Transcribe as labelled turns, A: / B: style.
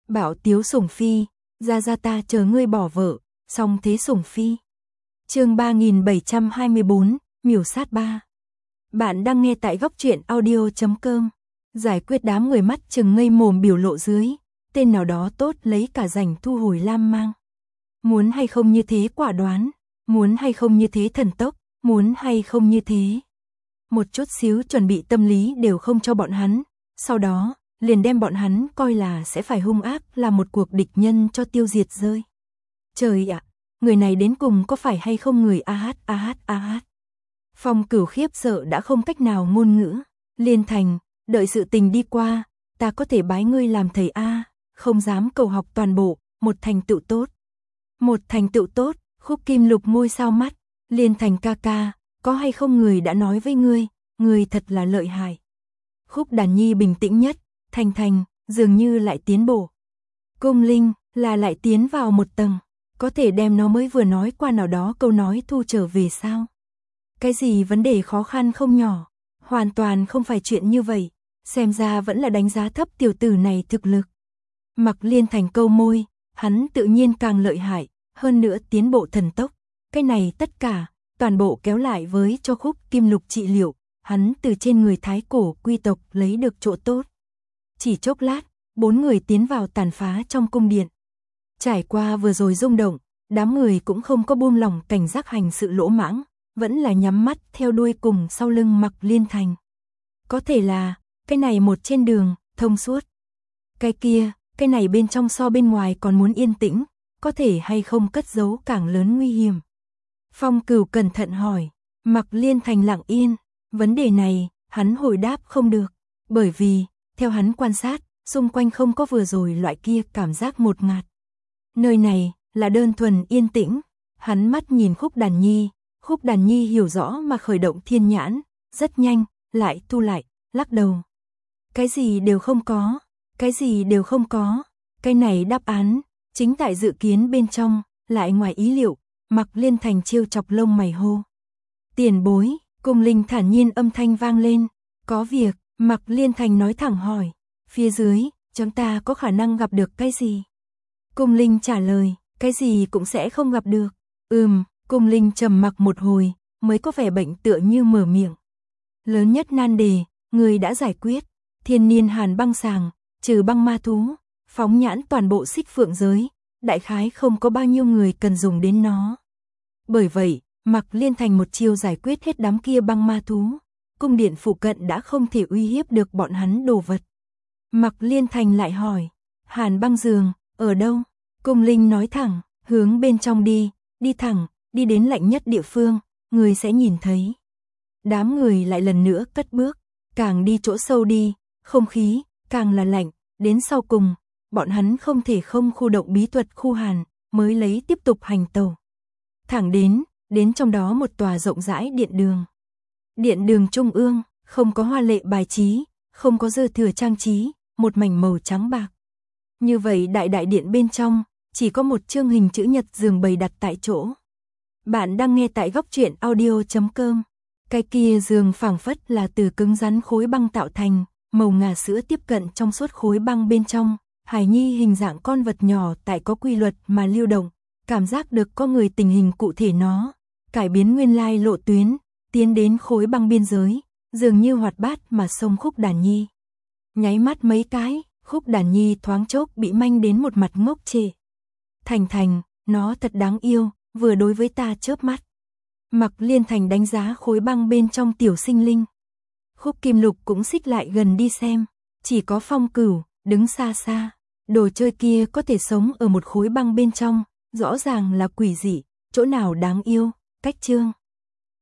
A: Bảo tiếu sủng phi, ra ta chờ ngươi bỏ vợ, song thế sủng phi. Chương 3724, miểu sát 3. Bạn đang nghe tại góc truyện audio.com. Giải quyết đám người mắt trừng ngây mồm biểu lộ dưới, tên nào đó tốt lấy cả rảnh thu hồi lam mang. Muốn hay không như thế quả đoán, muốn hay không như thế thần tốc, muốn hay không như thế. Một chút xíu chuẩn bị tâm lý đều không cho bọn hắn, sau đó liền đem bọn hắn coi là sẽ phải hung ác là một cuộc địch nhân cho tiêu diệt rơi. Trời ạ, người này đến cùng có phải hay không người a hát. Phong Cửu khiếp sợ đã không cách nào ngôn ngữ. Liên Thành, đợi sự tình đi qua, ta có thể bái ngươi làm thầy a, không dám cầu học toàn bộ, một thành tựu tốt. Một thành tựu tốt, Khúc Kim Lục ngôi sao mắt, Liên Thành ca ca, có hay không người đã nói với ngươi thật là lợi hại. Khúc Đàn Nhi bình tĩnh nhất, Thành dường như lại tiến bộ. Cung Linh là lại tiến vào một tầng, có thể đem nó mới vừa nói qua nào đó câu nói thu trở về sao? Cái gì vấn đề khó khăn không nhỏ, hoàn toàn không phải chuyện như vậy, xem ra vẫn là đánh giá thấp tiểu tử này thực lực. Mặc Liên Thành câu môi, hắn tự nhiên càng lợi hại, hơn nữa tiến bộ thần tốc, cái này tất cả, toàn bộ kéo lại với cho Khúc Kim Lục trị liệu, hắn từ trên người Thái Cổ quy tộc lấy được chỗ tốt. Chỉ chốc lát, 4 người tiến vào tàn phá trong cung điện. Trải qua vừa rồi rung động, đám người cũng không có buông lỏng cảnh giác hành sự lỗ mãng, vẫn là nhắm mắt theo đuôi cùng sau lưng Mặc Liên Thành. Có thể là, cái này một trên đường, thông suốt. Cái kia, cái này bên trong so bên ngoài còn muốn yên tĩnh, có thể hay không cất giấu càng lớn nguy hiểm. Phong Cửu cẩn thận hỏi, Mặc Liên Thành lặng yên, vấn đề này, hắn hồi đáp không được, bởi vì, theo hắn quan sát, xung quanh không có vừa rồi loại kia cảm giác ngột ngạt. Nơi này, là đơn thuần yên tĩnh, hắn mắt nhìn Khúc Đàn Nhi hiểu rõ mà khởi động thiên nhãn, rất nhanh, lại thu lại, lắc đầu. Cái gì đều không có, cái này đáp án, chính tại dự kiến bên trong, lại ngoài ý liệu, Mặc Liên Thành trêu chọc lông mày hô. Tiền bối, Cung Linh thản nhiên âm thanh vang lên, có việc, Mặc Liên Thành nói thẳng hỏi, phía dưới, chúng ta có khả năng gặp được cái gì? Cung Linh trả lời, cái gì cũng sẽ không gặp được. Cung Linh trầm mặc một hồi, mới có vẻ bệnh tựa như mở miệng. Lớn nhất nan đề, người đã giải quyết, thiên niên hàn băng sàng, trừ băng ma thú, phóng nhãn toàn bộ Xích Phượng giới, đại khái không có bao nhiêu người cần dùng đến nó. Bởi vậy, Mặc Liên Thành một chiêu giải quyết hết đám kia băng ma thú, cung điện phụ cận đã không thể uy hiếp được bọn hắn đồ vật. Mặc Liên Thành lại hỏi, hàn băng giường, ở đâu? Cung Linh nói thẳng, hướng bên trong đi thẳng, đi đến lạnh nhất địa phương, người sẽ nhìn thấy. Đám người lại lần nữa cất bước, càng đi chỗ sâu đi, không khí, càng là lạnh, đến sau cùng, bọn hắn không thể không khu động bí thuật khu hàn, mới lấy tiếp tục hành tàu. Thẳng đến trong đó một tòa rộng rãi điện đường. Điện đường trung ương, không có hoa lệ bài trí, không có dư thừa trang trí, một mảnh màu trắng bạc. Như vậy đại điện bên trong, chỉ có một chương hình chữ nhật giường bày đặt tại chỗ. Bạn đang nghe tại góc truyện audio.com. Cái kia giường phảng phất là từ cứng rắn khối băng tạo thành, màu ngà sữa tiếp cận trong suốt khối băng bên trong, hài nhi hình dạng con vật nhỏ tại có quy luật mà lưu động, cảm giác được có người tình hình cụ thể nó, cải biến nguyên lai lộ tuyến, tiến đến khối băng biên giới, dường như hoạt bát mà xông Khúc Đàn Nhi. Nháy mắt mấy cái, Khúc Đàn Nhi thoáng chốc bị manh đến một mặt ngốc trệ. Thành, nó thật đáng yêu, vừa đối với ta chớp mắt. Mặc Liên Thành đánh giá khối băng bên trong tiểu sinh linh. Khúc Kim Lục cũng xích lại gần đi xem, chỉ có Phong Cửu đứng xa xa, đồ chơi kia có thể sống ở một khối băng bên trong, rõ ràng là quỷ dị, chỗ nào đáng yêu, cách trương.